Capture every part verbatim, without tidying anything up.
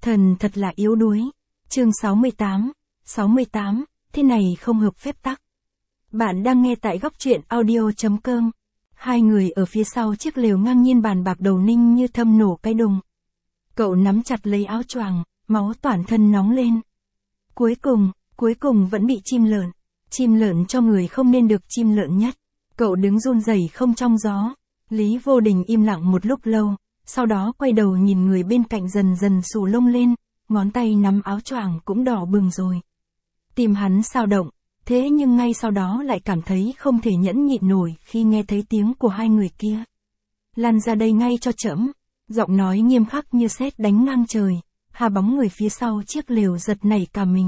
Thần thật là yếu đuối. Chương sáu mươi tám, sáu mươi tám, thế này không hợp phép tắc. Bạn đang nghe tại góc truyện audio chấm com. Hai người ở phía sau chiếc lều ngang nhiên bàn bạc đầu Ninh Như Thâm nổ cái đùng. Cậu nắm chặt lấy áo choàng, máu toàn thân nóng lên. Cuối cùng, cuối cùng vẫn bị chim lợn. Chim lợn cho người không nên được chim lợn nhất. Cậu đứng run rẩy không trong gió. Lý Vô Đình im lặng một lúc lâu, sau đó quay đầu nhìn người bên cạnh dần dần xù lông lên, ngón tay nắm áo choàng cũng đỏ bừng rồi. Tim hắn xao động, thế nhưng ngay sau đó lại cảm thấy không thể nhẫn nhịn nổi khi nghe thấy tiếng của hai người kia. Lăn ra đây ngay cho trẫm. Giọng nói nghiêm khắc như sét đánh ngang trời, hà bóng người phía sau chiếc lều giật nảy cả mình.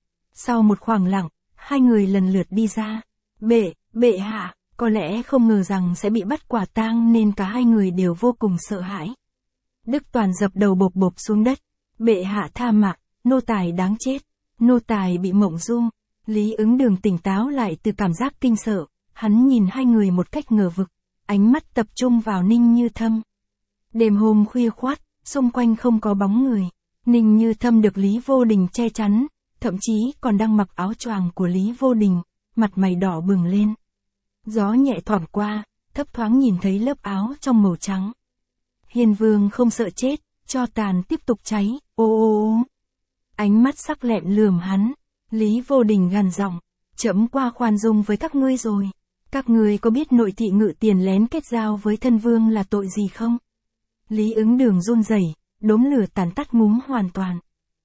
Sau một khoảng lặng, hai người lần lượt đi ra. Bệ, bệ hạ, có lẽ không ngờ rằng sẽ bị bắt quả tang nên cả hai người đều vô cùng sợ hãi. Đức Toàn dập đầu bộp bộp xuống đất. Bệ hạ tha mạng, nô tài đáng chết. Nô tài bị mộng du. Lý Ứng Đường tỉnh táo lại từ cảm giác kinh sợ, hắn nhìn hai người một cách ngờ vực, ánh mắt tập trung vào Ninh Như Thâm. Đêm hôm khuya khoắt, xung quanh không có bóng người, Ninh Như Thâm được Lý Vô Đình che chắn, thậm chí còn đang mặc áo choàng của Lý Vô Đình, mặt mày đỏ bừng lên. Gió nhẹ thoảng qua, thấp thoáng nhìn thấy lớp áo trong màu trắng. Hiên Vương không sợ chết, cho tàn tiếp tục cháy, ô ô ô. Ánh mắt sắc lẹm lườm hắn. Lý Vô Đình gằn giọng, trẫm qua khoan dung với các ngươi rồi. Các ngươi có biết nội thị ngự tiền lén kết giao với thân vương là tội gì không? Lý Ứng Đường run rẩy, đốm lửa tàn tắt ngúm hoàn toàn.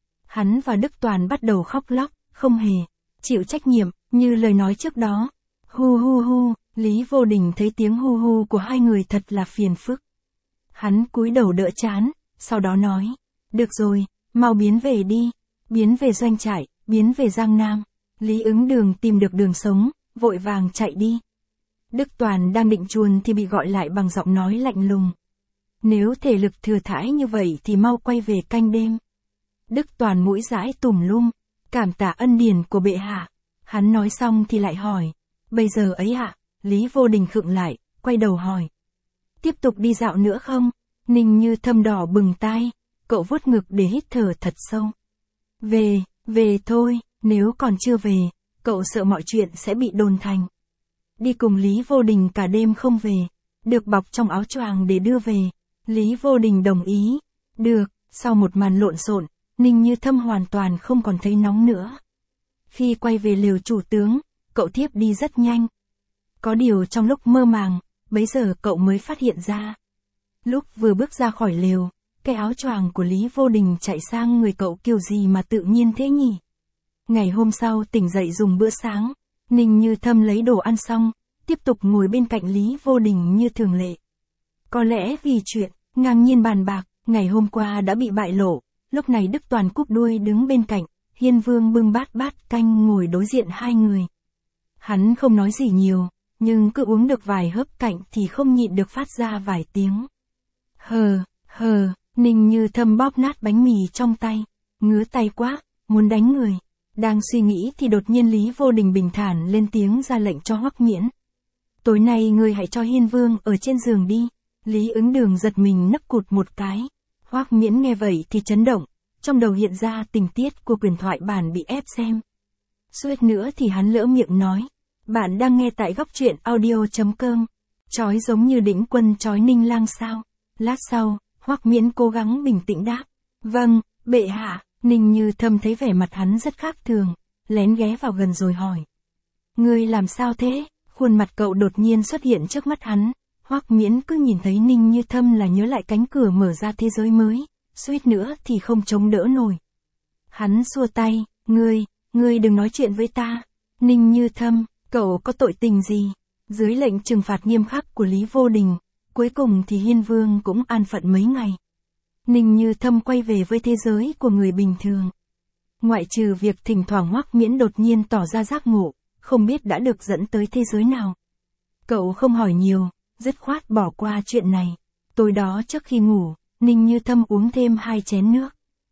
Hắn và Đức Toàn bắt đầu khóc lóc, không hề chịu trách nhiệm, như lời nói trước đó. Hu hu hu, Lý Vô Đình thấy tiếng hu hu của hai người thật là phiền phức. Hắn cúi đầu đỡ trán, sau đó nói, được rồi, mau biến về đi, biến về doanh trại, biến về Giang Nam. Lý Ứng Đường tìm được đường sống, vội vàng chạy đi. Đức Toàn đang định chuồn thì bị gọi lại bằng giọng nói lạnh lùng. Nếu thể lực thừa thãi như vậy thì mau quay về canh đêm. Đức Toàn mũi dãi tùm lum, cảm tạ ân điển của bệ hạ. Hắn nói xong thì lại hỏi, bây giờ ấy ạ? Lý Vô Đình khựng lại, quay đầu hỏi. Tiếp tục đi dạo nữa không? Ninh Như Thâm đỏ bừng tai, cậu vuốt ngực để hít thở thật sâu. Về, về thôi, nếu còn chưa về, cậu sợ mọi chuyện sẽ bị đồn thành. Đi cùng Lý Vô Đình cả đêm không về, được bọc trong áo choàng để đưa về. Lý Vô Đình đồng ý. Được, sau một màn lộn xộn, Ninh Như Thâm hoàn toàn không còn thấy nóng nữa. Khi quay về lều chủ tướng, cậu thiếp đi rất nhanh. Có điều trong lúc mơ màng, bấy giờ cậu mới phát hiện ra. Lúc vừa bước ra khỏi lều, cái áo choàng của Lý Vô Đình chạy sang người cậu kiểu gì mà tự nhiên thế nhỉ? Ngày hôm sau tỉnh dậy dùng bữa sáng, Ninh Như Thâm lấy đồ ăn xong, tiếp tục ngồi bên cạnh Lý Vô Đình như thường lệ. Có lẽ vì chuyện ngang nhiên bàn bạc, ngày hôm qua đã bị bại lộ, lúc này Đức Toàn cúp đuôi đứng bên cạnh, Hiên Vương bưng bát bát canh ngồi đối diện hai người. Hắn không nói gì nhiều, nhưng cứ uống được vài hớp cạnh thì không nhịn được phát ra vài tiếng. Hờ, hờ, Ninh Như Thâm bóp nát bánh mì trong tay, ngứa tay quá, muốn đánh người. Đang suy nghĩ thì đột nhiên Lý Vô Đình bình thản lên tiếng ra lệnh cho Hoắc Miễn. Tối nay ngươi hãy cho Hiên Vương ở trên giường đi. Lý Ứng Đường giật mình nấc cụt một cái. Hoắc Miễn nghe vậy thì chấn động, trong đầu hiện ra tình tiết của quyền thoại bản bị ép xem. Suýt nữa thì hắn lỡ miệng nói. Bạn đang nghe tại góc truyện audio chấm com. Chói giống như Đĩnh Quân chói Ninh Lang sao? Lát sau, Hoắc Miễn cố gắng bình tĩnh đáp. Vâng, bệ hạ. Ninh Như Thâm thấy vẻ mặt hắn rất khác thường, lén ghé vào gần rồi hỏi. Ngươi làm sao thế? Khuôn mặt cậu đột nhiên xuất hiện trước mắt hắn. Hoắc Miễn cứ nhìn thấy Ninh Như Thâm là nhớ lại cánh cửa mở ra thế giới mới, suýt nữa thì không chống đỡ nổi. Hắn xua tay, ngươi, ngươi đừng nói chuyện với ta. Ninh Như Thâm, cậu có tội tình gì? Dưới lệnh trừng phạt nghiêm khắc của Lý Vô Đình, cuối cùng thì Hiên Vương cũng an phận mấy ngày. Ninh Như Thâm quay về với thế giới của người bình thường. Ngoại trừ việc thỉnh thoảng Hoắc Miễn đột nhiên tỏ ra giác ngộ, không biết đã được dẫn tới thế giới nào. Cậu không hỏi nhiều, dứt khoát bỏ qua chuyện này. Tối đó trước khi ngủ, Ninh Như Thâm uống thêm hai chén nước.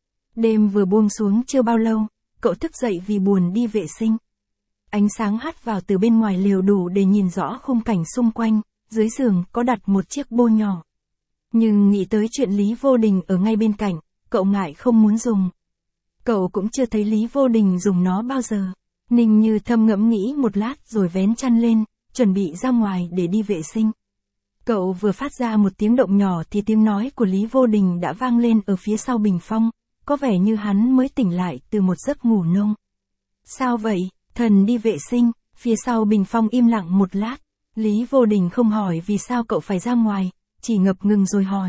Đêm vừa buông xuống chưa bao lâu, cậu thức dậy vì buồn đi vệ sinh. Ánh sáng hắt vào từ bên ngoài lều đủ để nhìn rõ khung cảnh xung quanh, dưới giường có đặt một chiếc bô nhỏ. Nhưng nghĩ tới chuyện Lý Vô Đình ở ngay bên cạnh, cậu ngại không muốn dùng. Cậu cũng chưa thấy Lý Vô Đình dùng nó bao giờ. Ninh Như Thâm ngẫm nghĩ một lát rồi vén chăn lên, chuẩn bị ra ngoài để đi vệ sinh. Cậu vừa phát ra một tiếng động nhỏ thì tiếng nói của Lý Vô Đình đã vang lên ở phía sau bình phong, có vẻ như hắn mới tỉnh lại từ một giấc ngủ nông. Sao vậy, thần đi vệ sinh, phía sau bình phong im lặng một lát, Lý Vô Đình không hỏi vì sao cậu phải ra ngoài, chỉ ngập ngừng rồi hỏi.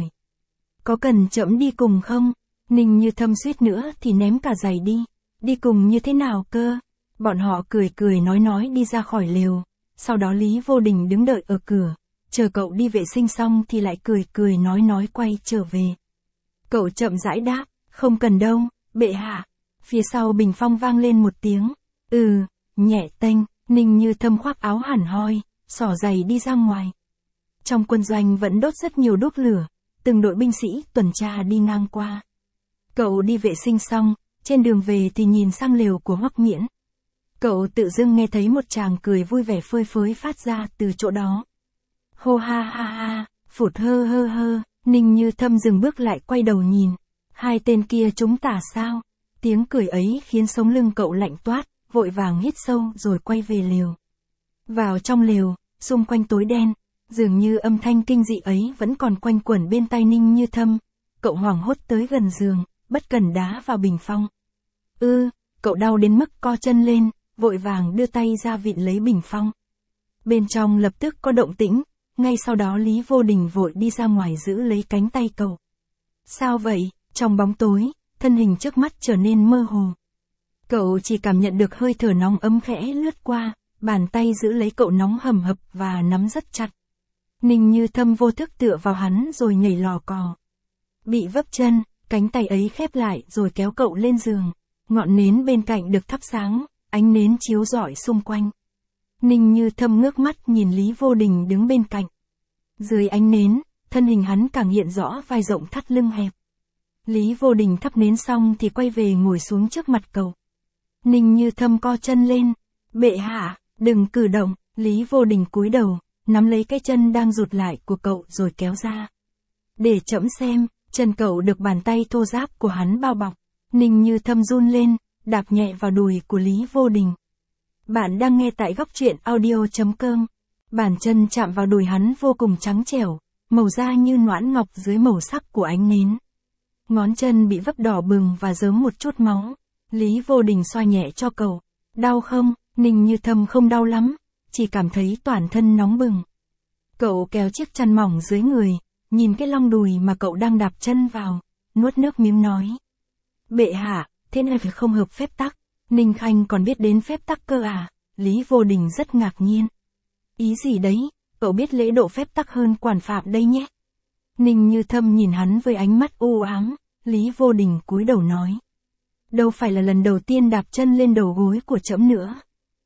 Có cần trẫm đi cùng không? Ninh Như Thâm suýt nữa thì ném cả giày đi, đi cùng như thế nào cơ? Bọn họ cười cười nói nói đi ra khỏi lều, sau đó Lý Vô Đình đứng đợi ở cửa, chờ cậu đi vệ sinh xong thì lại cười cười nói nói quay trở về. Cậu chậm rãi đáp, không cần đâu, bệ hạ. Phía sau bình phong vang lên một tiếng, ừ, nhẹ tênh, Ninh Như Thâm khoác áo hẳn hoi, xỏ giày đi ra ngoài. Trong quân doanh vẫn đốt rất nhiều đuốc lửa, từng đội binh sĩ tuần tra đi ngang qua. Cậu đi vệ sinh xong, trên đường về thì nhìn sang lều của Hoắc Miễn. Cậu tự dưng nghe thấy một tràng cười vui vẻ phơi phới phát ra từ chỗ đó. Hô ha ha ha, phụt hơ hơ hơ, Ninh Như Thâm dừng bước lại quay đầu nhìn. Hai tên kia chúng tả sao? Tiếng cười ấy khiến sống lưng cậu lạnh toát, vội vàng hít sâu rồi quay về lều. Vào trong lều, xung quanh tối đen, dường như âm thanh kinh dị ấy vẫn còn quanh quẩn bên tai Ninh Như Thâm. Cậu hoảng hốt tới gần giường, bất cần đá vào bình phong. Ư, cậu đau đến mức co chân lên, vội vàng đưa tay ra vịn lấy bình phong. Bên trong lập tức có động tĩnh, ngay sau đó Lý Vô Đình vội đi ra ngoài giữ lấy cánh tay cậu. Sao vậy? Trong bóng tối, thân hình trước mắt trở nên mơ hồ. Cậu chỉ cảm nhận được hơi thở nóng ấm khẽ lướt qua, bàn tay giữ lấy cậu nóng hầm hập và nắm rất chặt. Ninh Như Thâm vô thức tựa vào hắn rồi nhảy lò cò. Bị vấp chân, cánh tay ấy khép lại rồi kéo cậu lên giường. Ngọn nến bên cạnh được thắp sáng, ánh nến chiếu rọi xung quanh. Ninh Như Thâm ngước mắt nhìn Lý Vô Đình đứng bên cạnh. Dưới ánh nến, thân hình hắn càng hiện rõ vai rộng thắt lưng hẹp. Lý Vô Đình thắp nến xong thì quay về ngồi xuống trước mặt cậu. Ninh Như Thâm co chân lên. Bệ hạ, đừng cử động. Lý Vô Đình cúi đầu, nắm lấy cái chân đang rụt lại của cậu rồi kéo ra. Để trẫm xem, chân cậu được bàn tay thô ráp của hắn bao bọc. Ninh Như Thâm run lên, đạp nhẹ vào đùi của Lý Vô Đình. Bạn đang nghe tại góc truyện audio chấm com. Bàn chân chạm vào đùi hắn vô cùng trắng trẻo, màu da như noãn ngọc dưới màu sắc của ánh nến. Ngón chân bị vấp đỏ bừng và rớm một chút máu. Lý Vô Đình xoa nhẹ cho cậu. Đau không? Ninh Như Thâm không đau lắm, chỉ cảm thấy toàn thân nóng bừng. Cậu kéo chiếc chăn mỏng dưới người, nhìn cái long đùi mà cậu đang đạp chân vào, nuốt nước miếng nói. Bệ hạ, thế này phải không hợp phép tắc. Ninh Khanh còn biết đến phép tắc cơ à? Lý Vô Đình rất ngạc nhiên. Ý gì đấy, cậu biết lễ độ phép tắc hơn quản phạm đây nhé. Ninh Như Thâm nhìn hắn với ánh mắt u ám, Lý Vô Đình cúi đầu nói. Đâu phải là lần đầu tiên đạp chân lên đầu gối của trẫm nữa.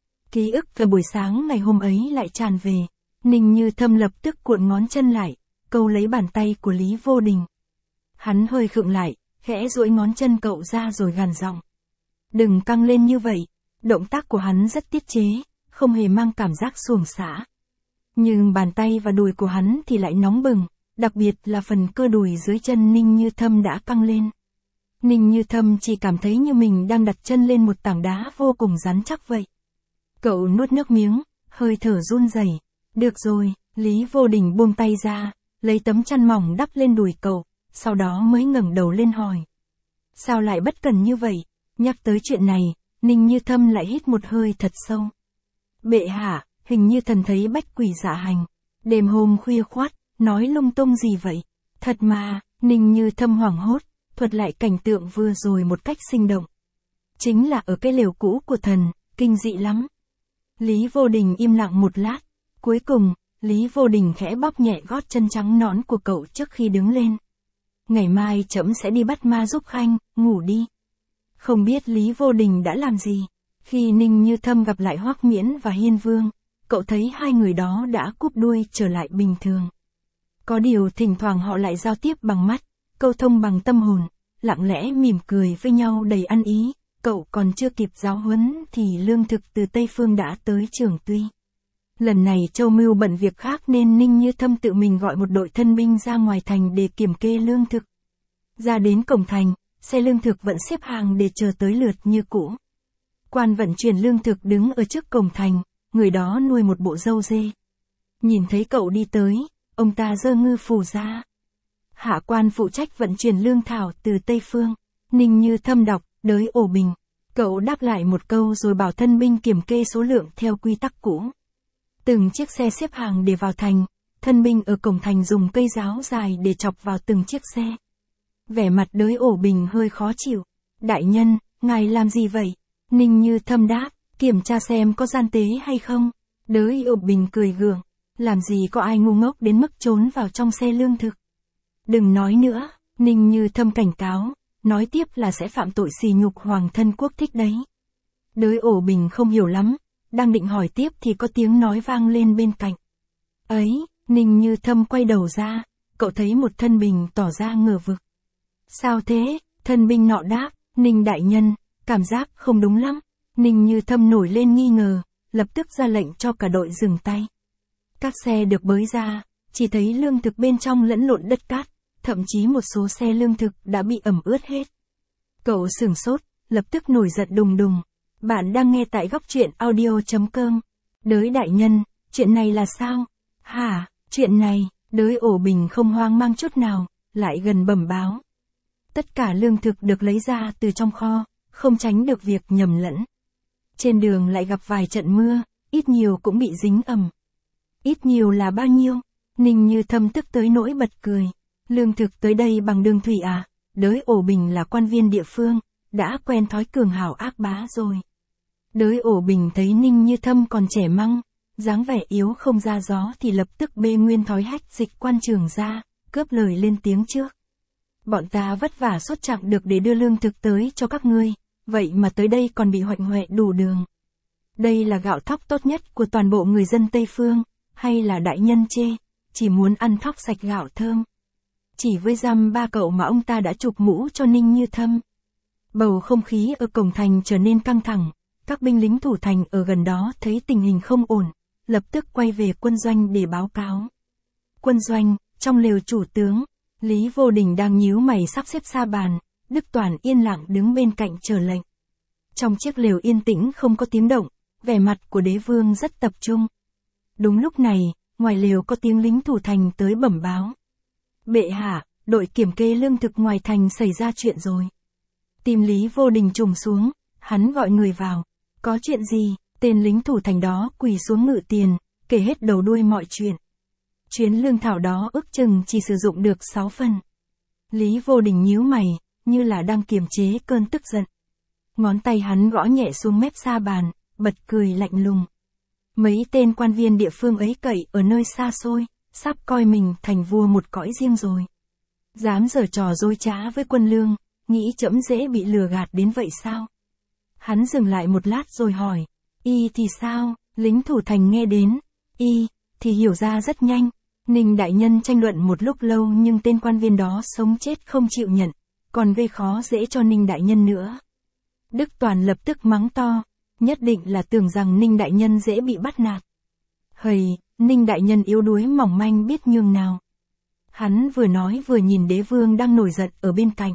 Ký ức về buổi sáng ngày hôm ấy lại tràn về. Ninh Như Thâm lập tức cuộn ngón chân lại, câu lấy bàn tay của Lý Vô Đình. Hắn hơi khựng lại, khẽ duỗi ngón chân cậu ra rồi gằn giọng. Đừng căng lên như vậy. Động tác của hắn rất tiết chế, không hề mang cảm giác xuồng xả. Nhưng bàn tay và đùi của hắn thì lại nóng bừng, đặc biệt là phần cơ đùi dưới chân Ninh Như Thâm đã căng lên. Ninh Như Thâm chỉ cảm thấy như mình đang đặt chân lên một tảng đá vô cùng rắn chắc vậy. Cậu nuốt nước miếng, hơi thở run rẩy. Được rồi, Lý Vô Đình buông tay ra, lấy tấm chăn mỏng đắp lên đùi cậu, sau đó mới ngẩng đầu lên hỏi. Sao lại bất cần như vậy? Nhắc tới chuyện này, Ninh Như Thâm lại hít một hơi thật sâu. Bệ hạ, hình như thần thấy bách quỷ dạ hành. Đêm hôm khuya khoắt, nói lung tung gì vậy? Thật mà, Ninh Như Thâm hoảng hốt, thuật lại cảnh tượng vừa rồi một cách sinh động. Chính là ở cái lều cũ của thần, kinh dị lắm. Lý Vô Đình im lặng một lát, cuối cùng, Lý Vô Đình khẽ bóp nhẹ gót chân trắng nõn của cậu trước khi đứng lên. Ngày mai trẫm sẽ đi bắt ma giúp Khanh, ngủ đi. Không biết Lý Vô Đình đã làm gì. Khi Ninh Như Thâm gặp lại Hoắc Miễn và Hiên Vương, cậu thấy hai người đó đã cúp đuôi trở lại bình thường. Có điều thỉnh thoảng họ lại giao tiếp bằng mắt, câu thông bằng tâm hồn, lặng lẽ mỉm cười với nhau đầy ăn ý. Cậu còn chưa kịp giáo huấn thì lương thực từ Tây Phương đã tới Trường Tuy. Lần này Châu Mưu bận việc khác nên Ninh Như Thâm tự mình gọi một đội thân binh ra ngoài thành để kiểm kê lương thực. Ra đến cổng thành, xe lương thực vẫn xếp hàng để chờ tới lượt như cũ. Quan vận chuyển lương thực đứng ở trước cổng thành, người đó nuôi một bộ râu dê. Nhìn thấy cậu đi tới, ông ta giơ ngư phù ra. Hạ quan phụ trách vận chuyển lương thảo từ Tây Phương. Ninh Như Thâm đọc, đới ổ bình. Cậu đáp lại một câu rồi bảo thân binh kiểm kê số lượng theo quy tắc cũ. Từng chiếc xe xếp hàng để vào thành, thân binh ở cổng thành dùng cây giáo dài để chọc vào từng chiếc xe. Vẻ mặt đới ổ bình hơi khó chịu. Đại nhân, ngài làm gì vậy? Ninh Như Thâm đáp, kiểm tra xem có gian tế hay không. Đới ổ bình cười gượng, làm gì có ai ngu ngốc đến mức trốn vào trong xe lương thực. Đừng nói nữa, Ninh Như Thâm cảnh cáo, nói tiếp là sẽ phạm tội sỉ nhục hoàng thân quốc thích đấy. Đới ổ bình không hiểu lắm, đang định hỏi tiếp thì có tiếng nói vang lên bên cạnh. Ấy, Ninh Như Thâm quay đầu ra, cậu thấy một thân binh tỏ ra ngờ vực. Sao thế? Thân binh nọ đáp, Ninh đại nhân, cảm giác không đúng lắm. Ninh Như Thâm nổi lên nghi ngờ, lập tức ra lệnh cho cả đội dừng tay. Các xe được bới ra, chỉ thấy lương thực bên trong lẫn lộn đất cát, thậm chí một số xe lương thực đã bị ẩm ướt hết. Cậu sửng sốt, lập tức nổi giận đùng đùng. Bạn đang nghe tại góc truyện audio chấm com. Đới đại nhân, chuyện này là sao? Hả, chuyện này, đới ổ bình không hoang mang chút nào, lại gần bẩm báo. Tất cả lương thực được lấy ra từ trong kho, không tránh được việc nhầm lẫn. Trên đường lại gặp vài trận mưa, ít nhiều cũng bị dính ẩm. Ít nhiều là bao nhiêu? Ninh Như Thâm tức tới nỗi bật cười. Lương thực tới đây bằng đường thủy à? Đới ổ bình là quan viên địa phương, đã quen thói cường hào ác bá rồi. Đới ổ bình thấy Ninh Như Thâm còn trẻ măng, dáng vẻ yếu không ra gió thì lập tức bê nguyên thói hách dịch quan trường ra, cướp lời lên tiếng trước. Bọn ta vất vả suốt chặng được để đưa lương thực tới cho các ngươi, vậy mà tới đây còn bị hoạnh hoẹ đủ đường. Đây là gạo thóc tốt nhất của toàn bộ người dân Tây Phương, hay là đại nhân chê, chỉ muốn ăn thóc sạch gạo thơm. Chỉ với dăm ba cậu mà ông ta đã chụp mũ cho Ninh Như Thâm. Bầu không khí ở cổng thành trở nên căng thẳng, các binh lính thủ thành ở gần đó thấy tình hình không ổn, lập tức quay về quân doanh để báo cáo. Quân doanh, trong lều chủ tướng, Lý Vô Đình đang nhíu mày sắp xếp sa bàn, Đức Toàn yên lặng đứng bên cạnh chờ lệnh. Trong chiếc lều yên tĩnh không có tiếng động, vẻ mặt của đế vương rất tập trung. Đúng lúc này, ngoài lều có tiếng lính thủ thành tới bẩm báo. Bệ hạ, đội kiểm kê lương thực ngoài thành xảy ra chuyện rồi. Tim Lý Vô Đình trùng xuống, hắn gọi người vào. Có chuyện gì? Tên lính thủ thành đó quỳ xuống ngự tiền, kể hết đầu đuôi mọi chuyện. Chuyến lương thảo đó ước chừng chỉ sử dụng được sáu phần. Lý Vô Đình nhíu mày, như là đang kiềm chế cơn tức giận. Ngón tay hắn gõ nhẹ xuống mép sa bàn, bật cười lạnh lùng. Mấy tên quan viên địa phương ấy cậy ở nơi xa xôi, sắp coi mình thành vua một cõi riêng rồi. Dám giở trò dối trá với quân lương, nghĩ trẫm dễ bị lừa gạt đến vậy sao? Hắn dừng lại một lát rồi hỏi, y thì sao? Lính thủ thành nghe đến, y, thì hiểu ra rất nhanh. Ninh đại nhân tranh luận một lúc lâu nhưng tên quan viên đó sống chết không chịu nhận, còn gây khó dễ cho Ninh đại nhân nữa. Đức Toàn lập tức mắng to, nhất định là tưởng rằng Ninh đại nhân dễ bị bắt nạt. Hầy, Ninh đại nhân yếu đuối mỏng manh biết nhường nào. Hắn vừa nói vừa nhìn đế vương đang nổi giận ở bên cạnh.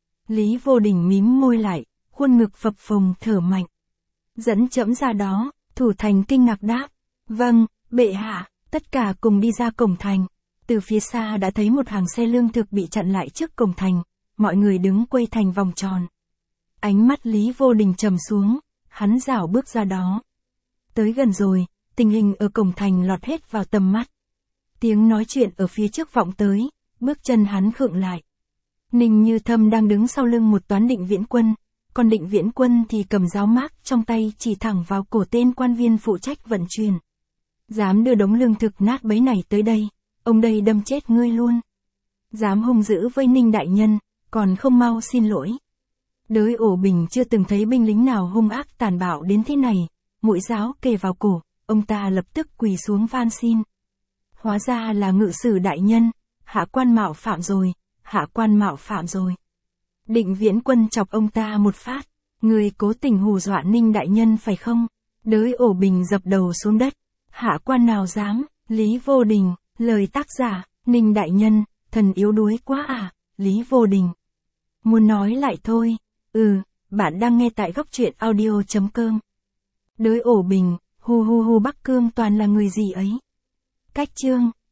Lý Vô Đình mím môi lại, khuôn ngực phập phồng thở mạnh. Dẫn trẫm ra đó, thủ thành kinh ngạc đáp. Vâng, bệ hạ, tất cả cùng đi ra cổng thành. Từ phía xa đã thấy một hàng xe lương thực bị chặn lại trước cổng thành, mọi người đứng quây thành vòng tròn. Ánh mắt Lý Vô Đình trầm xuống, hắn rảo bước ra đó. Tới gần rồi, tình hình ở cổng thành lọt hết vào tầm mắt. Tiếng nói chuyện ở phía trước vọng tới, bước chân hắn khựng lại. Ninh Như Thâm đang đứng sau lưng một toán định viễn quân, còn định viễn quân thì cầm giáo mác trong tay chỉ thẳng vào cổ tên quan viên phụ trách vận chuyển. Dám đưa đống lương thực nát bấy này tới đây, ông đây đâm chết ngươi luôn. Dám hung dữ với Ninh đại nhân, còn không mau xin lỗi. Đới ổ bình chưa từng thấy binh lính nào hung ác tàn bạo đến thế này, mũi giáo kề vào cổ, ông ta lập tức quỳ xuống van xin. Hóa ra là ngự sử đại nhân, hạ quan mạo phạm rồi, hạ quan mạo phạm rồi. Định viễn quân chọc ông ta một phát, người cố tình hù dọa Ninh đại nhân phải không? Đới ổ bình dập đầu xuống đất, hạ quan nào dám, Lý Vô Đình, lời tác giả, Ninh đại nhân, thần yếu đuối quá à, Lý Vô Đình. Muốn nói lại thôi. Ừ, bạn đang nghe tại góc truyện audio.com. Đới ổ bình, hu hu hu Bắc Cương toàn là người gì ấy. Cách chương.